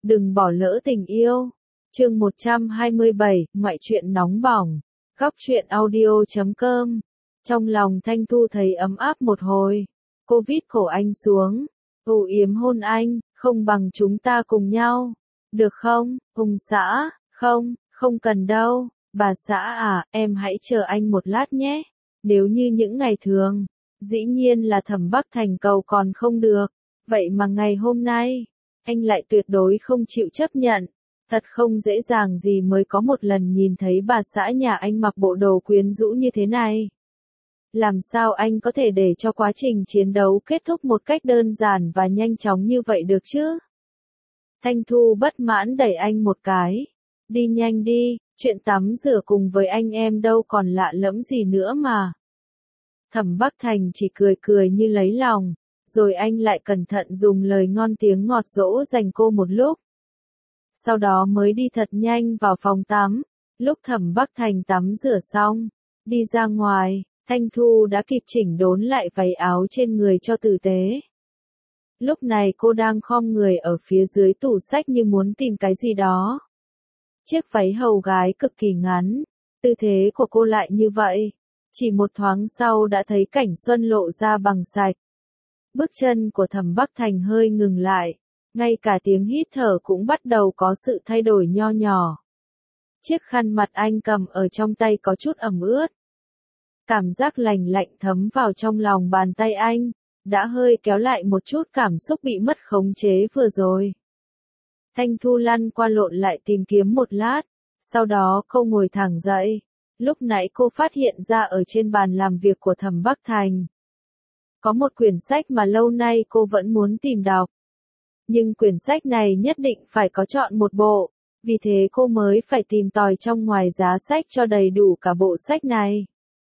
Đừng bỏ lỡ tình yêu. Chương 127, ngoại truyện nóng bỏng. Góc truyện audio.com. Trong lòng Thanh Thu thấy ấm áp một hồi. Cô vít cổ anh xuống. Âu yếm hôn anh, không bằng chúng ta cùng nhau. Được không, Hùng xã? Không, không cần đâu. Bà xã à, em hãy chờ anh một lát nhé. Nếu như những ngày thường, dĩ nhiên là Thẩm Bắc Thành cầu còn không được. Vậy mà ngày hôm nay, anh lại tuyệt đối không chịu chấp nhận. Thật không dễ dàng gì mới có một lần nhìn thấy bà xã nhà anh mặc bộ đồ quyến rũ như thế này. Làm sao anh có thể để cho quá trình chiến đấu kết thúc một cách đơn giản và nhanh chóng như vậy được chứ? Thanh Thu bất mãn đẩy anh một cái. Đi nhanh đi, chuyện tắm rửa cùng với anh em đâu còn lạ lẫm gì nữa mà. Thẩm Bắc Thành chỉ cười cười như lấy lòng, rồi anh lại cẩn thận dùng lời ngon tiếng ngọt dỗ dành cô một lúc. Sau đó mới đi thật nhanh vào phòng tắm. Lúc Thẩm Bắc Thành tắm rửa xong, đi ra ngoài, Thanh Thu đã kịp chỉnh đốn lại váy áo trên người cho tử tế. Lúc này cô đang khom người ở phía dưới tủ sách như muốn tìm cái gì đó. Chiếc váy hầu gái cực kỳ ngắn, tư thế của cô lại như vậy. Chỉ một thoáng sau đã thấy cảnh xuân lộ ra bằng sạch. Bước chân của Thẩm Bắc Thành hơi ngừng lại, ngay cả tiếng hít thở cũng bắt đầu có sự thay đổi nho nhỏ. Chiếc khăn mặt anh cầm ở trong tay có chút ẩm ướt. Cảm giác lành lạnh thấm vào trong lòng bàn tay anh, đã hơi kéo lại một chút cảm xúc bị mất khống chế vừa rồi. Thanh Thu lăn qua lộn lại tìm kiếm một lát, sau đó cô ngồi thẳng dậy. Lúc nãy cô phát hiện ra ở trên bàn làm việc của Thẩm Bắc Thành có một quyển sách mà lâu nay cô vẫn muốn tìm đọc. Nhưng quyển sách này nhất định phải có chọn một bộ, vì thế cô mới phải tìm tòi trong ngoài giá sách cho đầy đủ cả bộ sách này.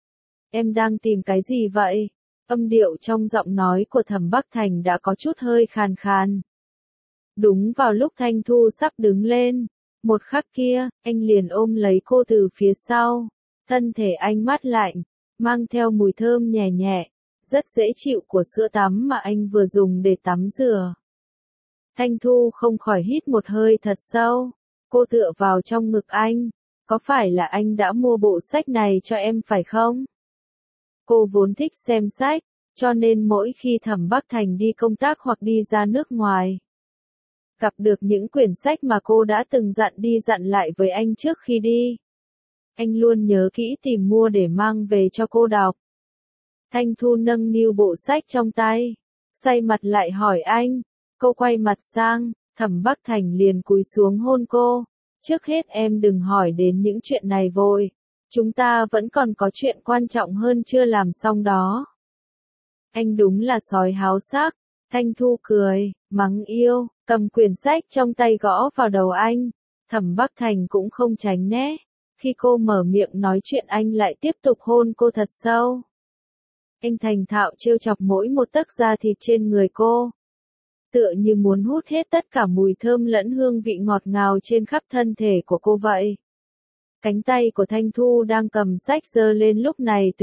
Em đang tìm cái gì vậy? Âm điệu trong giọng nói của Thẩm Bắc Thành đã có chút hơi khàn khàn. Đúng vào lúc Thanh Thu sắp đứng lên, một khắc kia, anh liền ôm lấy cô từ phía sau. Thân thể anh mát lạnh, mang theo mùi thơm nhẹ nhẹ, rất dễ chịu của sữa tắm mà anh vừa dùng để tắm rửa. Thanh Thu không khỏi hít một hơi thật sâu. Cô tựa vào trong ngực anh. Có phải là anh đã mua bộ sách này cho em phải không? Cô vốn thích xem sách, cho nên mỗi khi Thẩm Bắc Thành đi công tác hoặc đi ra nước ngoài, gặp được những quyển sách mà cô đã từng dặn đi dặn lại với anh trước khi đi, anh luôn nhớ kỹ tìm mua để mang về cho cô đọc. Thanh Thu nâng niu bộ sách trong tay, xoay mặt lại hỏi anh. Cô quay mặt sang, Thẩm Bắc Thành liền cúi xuống hôn cô. Trước hết em đừng hỏi đến những chuyện này vội. Chúng ta vẫn còn có chuyện quan trọng hơn chưa làm xong đó. Anh đúng là sói háo sắc. Thanh Thu cười, mắng yêu, cầm quyển sách trong tay gõ vào đầu anh. Thẩm Bắc Thành cũng không tránh né. Khi cô mở miệng nói chuyện anh lại tiếp tục hôn cô thật sâu. Anh thành thạo trêu chọc mỗi một tấc da thịt trên người cô. Tựa như muốn hút hết tất cả mùi thơm lẫn hương vị ngọt ngào trên khắp thân thể của cô vậy. Cánh tay của Thanh Thu đang cầm sách giơ lên lúc này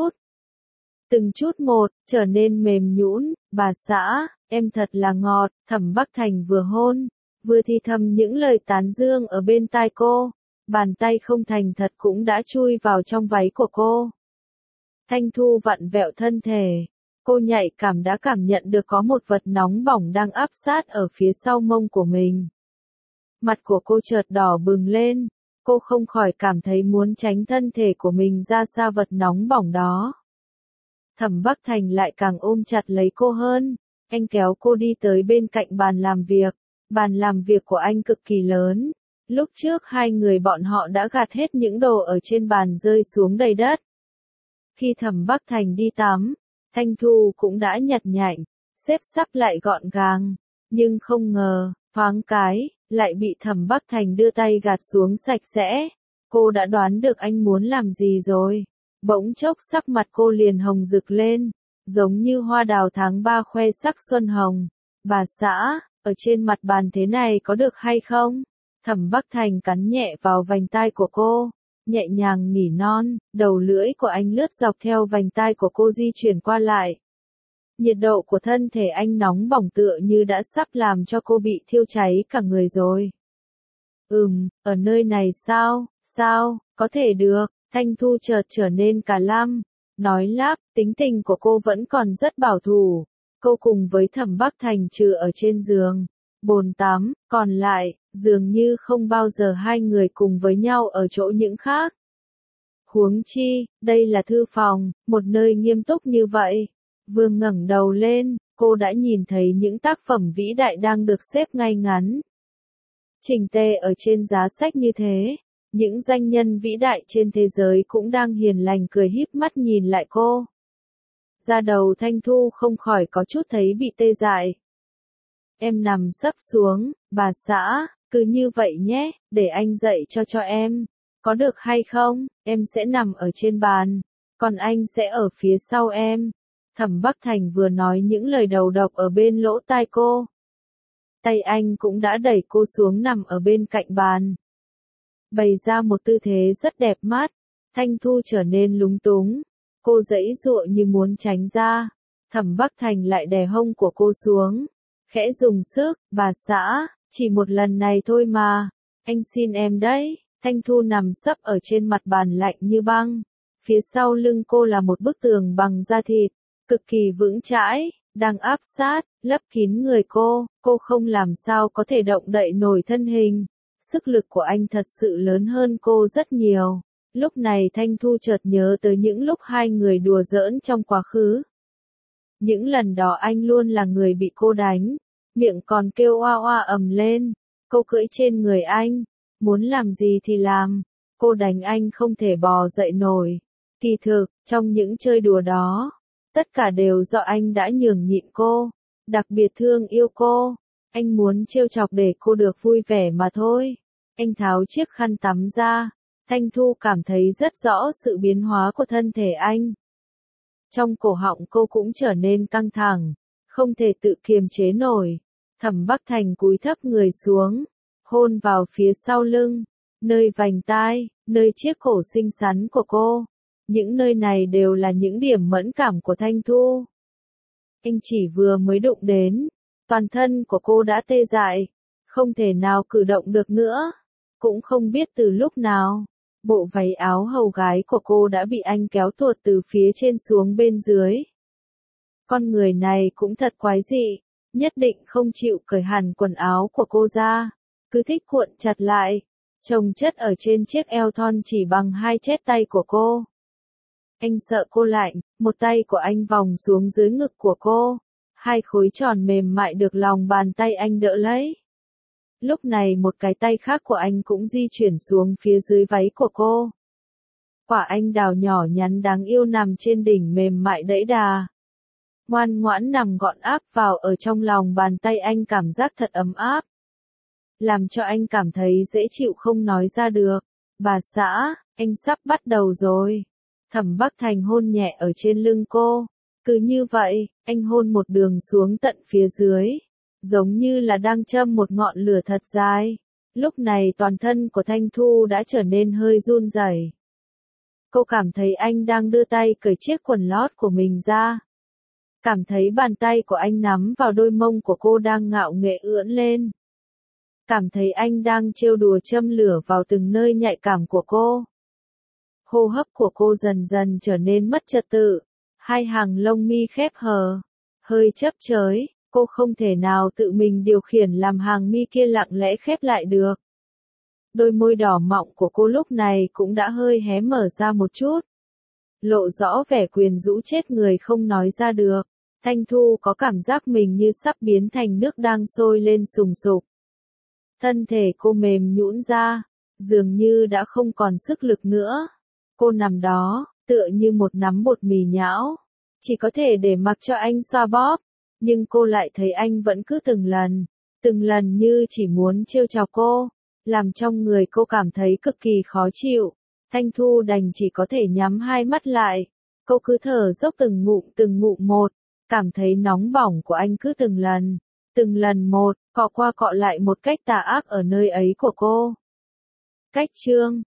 từng chút một, trở nên mềm nhũn. Bà xã, em thật là ngọt. Thẩm Bắc Thành vừa hôn, vừa thì thầm những lời tán dương ở bên tai cô. Bàn tay không thành thật cũng đã chui vào trong váy của cô. Thanh Thu vặn vẹo thân thể. Cô nhạy cảm đã cảm nhận được có một vật nóng bỏng đang áp sát ở phía sau mông của mình. Mặt của cô chợt đỏ bừng lên. Cô không khỏi cảm thấy muốn tránh thân thể của mình ra xa vật nóng bỏng đó. Thẩm Bắc Thành lại càng ôm chặt lấy cô hơn. Anh kéo cô đi tới bên cạnh bàn làm việc. Bàn làm việc của anh cực kỳ lớn. Lúc trước hai người bọn họ đã gạt hết những đồ ở trên bàn rơi xuống đầy đất. Khi Thẩm Bắc Thành đi tắm, Thanh Thu cũng đã nhặt nhạnh, xếp sắp lại gọn gàng. Nhưng không ngờ, thoáng cái, lại bị Thẩm Bắc Thành đưa tay gạt xuống sạch sẽ. Cô đã đoán được anh muốn làm gì rồi. Bỗng chốc sắc mặt cô liền hồng rực lên, giống như hoa đào tháng 3 khoe sắc xuân hồng. Bà xã, ở trên mặt bàn thế này có được hay không? Thẩm Bắc Thành cắn nhẹ vào vành tai của cô, nhẹ nhàng nỉ non. Đầu lưỡi của anh lướt dọc theo vành tai của cô di chuyển qua lại. Nhiệt độ của thân thể anh nóng bỏng tựa như đã sắp làm cho cô bị thiêu cháy cả người rồi. Ở nơi này sao, có thể được, Thanh Thu chợt trở nên cả lăm, nói lắp, tính tình của cô vẫn còn rất bảo thủ. Cô cùng với Thẩm Bắc Thành trừ ở trên giường, bồn tắm, còn lại, dường như không bao giờ hai người cùng với nhau ở chỗ những khác. Huống chi, đây là thư phòng, một nơi nghiêm túc như vậy. Vừa ngẩng đầu lên, cô đã nhìn thấy những tác phẩm vĩ đại đang được xếp ngay ngắn chỉnh tề ở trên giá sách như thế. Những danh nhân vĩ đại trên thế giới cũng đang hiền lành cười híp mắt nhìn lại cô. Da đầu Thanh Thu không khỏi có chút thấy bị tê dại. Em nằm sấp xuống, bà xã, cứ như vậy nhé, để anh dạy cho em. Có được hay không, em sẽ nằm ở trên bàn, còn anh sẽ ở phía sau em. Thẩm Bắc Thành vừa nói những lời đầu độc ở bên lỗ tai cô. Tay anh cũng đã đẩy cô xuống nằm ở bên cạnh bàn. Bày ra một tư thế rất đẹp mắt. Thanh Thu trở nên lúng túng. Cô giãy giụa như muốn tránh ra. Thẩm Bắc Thành lại đè hông của cô xuống. Khẽ dùng sức, bà xã, chỉ một lần này thôi mà. Anh xin em đấy. Thanh Thu nằm sấp ở trên mặt bàn lạnh như băng. Phía sau lưng cô là một bức tường bằng da thịt, cực kỳ vững chãi, đang áp sát, lấp kín người cô không làm sao có thể động đậy nổi thân hình. Sức lực của anh thật sự lớn hơn cô rất nhiều. Lúc này Thanh Thu chợt nhớ tới những lúc hai người đùa giỡn trong quá khứ. Những lần đó anh luôn là người bị cô đánh, miệng còn kêu oa oa ầm lên. Cô cưỡi trên người anh, muốn làm gì thì làm, cô đánh anh không thể bò dậy nổi. Kỳ thực, trong những chơi đùa đó, tất cả đều do anh đã nhường nhịn cô, đặc biệt thương yêu cô. Anh muốn trêu chọc để cô được vui vẻ mà thôi. Anh tháo chiếc khăn tắm ra. Thanh Thu cảm thấy rất rõ sự biến hóa của thân thể anh. Trong cổ họng cô cũng trở nên căng thẳng, không thể tự kiềm chế nổi. Thẩm Bắc Thành cúi thấp người xuống, hôn vào phía sau lưng, nơi vành tai, nơi chiếc cổ xinh xắn của cô. Những nơi này đều là những điểm mẫn cảm của Thanh Thu. Anh chỉ vừa mới đụng đến, toàn thân của cô đã tê dại, không thể nào cử động được nữa. Cũng không biết từ lúc nào, bộ váy áo hầu gái của cô đã bị anh kéo tuột từ phía trên xuống bên dưới. Con người này cũng thật quái dị, nhất định không chịu cởi hẳn quần áo của cô ra, cứ thích cuộn chặt lại, chồng chất ở trên chiếc eo thon chỉ bằng hai chét tay của cô. Anh sợ cô lạnh, một tay của anh vòng xuống dưới ngực của cô, hai khối tròn mềm mại được lòng bàn tay anh đỡ lấy. Lúc này một cái tay khác của anh cũng di chuyển xuống phía dưới váy của cô. Quả anh đào nhỏ nhắn đáng yêu nằm trên đỉnh mềm mại đẫy đà. Ngoan ngoãn nằm gọn áp vào ở trong lòng bàn tay anh, cảm giác thật ấm áp. Làm cho anh cảm thấy dễ chịu không nói ra được. Bà xã, anh sắp bắt đầu rồi. Thẩm Bắc Thành hôn nhẹ ở trên lưng cô. Cứ như vậy, anh hôn một đường xuống tận phía dưới, giống như là đang châm một ngọn lửa thật dài. Lúc này toàn thân của Thanh Thu đã trở nên hơi run rẩy. Cô cảm thấy anh đang đưa tay cởi chiếc quần lót của mình ra. Cảm thấy bàn tay của anh nắm vào đôi mông của cô đang ngạo nghễ ưỡn lên. Cảm thấy anh đang trêu đùa châm lửa vào từng nơi nhạy cảm của cô. Hô hấp của cô dần dần trở nên mất trật tự. Hai hàng lông mi khép hờ, hơi chớp chới, cô không thể nào tự mình điều khiển làm hàng mi kia lặng lẽ khép lại được. Đôi môi đỏ mọng của cô lúc này cũng đã hơi hé mở ra một chút, lộ rõ vẻ quyến rũ chết người không nói ra được. Thanh Thu có cảm giác mình như sắp biến thành nước đang sôi lên sùng sục. Thân thể cô mềm nhũn ra, dường như đã không còn sức lực nữa. Cô nằm đó, tựa như một nắm bột mì nhão, chỉ có thể để mặc cho anh xoa bóp, nhưng cô lại thấy anh vẫn cứ từng lần như chỉ muốn trêu chọc cô, làm trong người cô cảm thấy cực kỳ khó chịu. Thanh Thu đành chỉ có thể nhắm hai mắt lại, cô cứ thở dốc từng ngụm một, cảm thấy nóng bỏng của anh cứ từng lần một, cọ qua cọ lại một cách tà ác ở nơi ấy của cô. Cách chương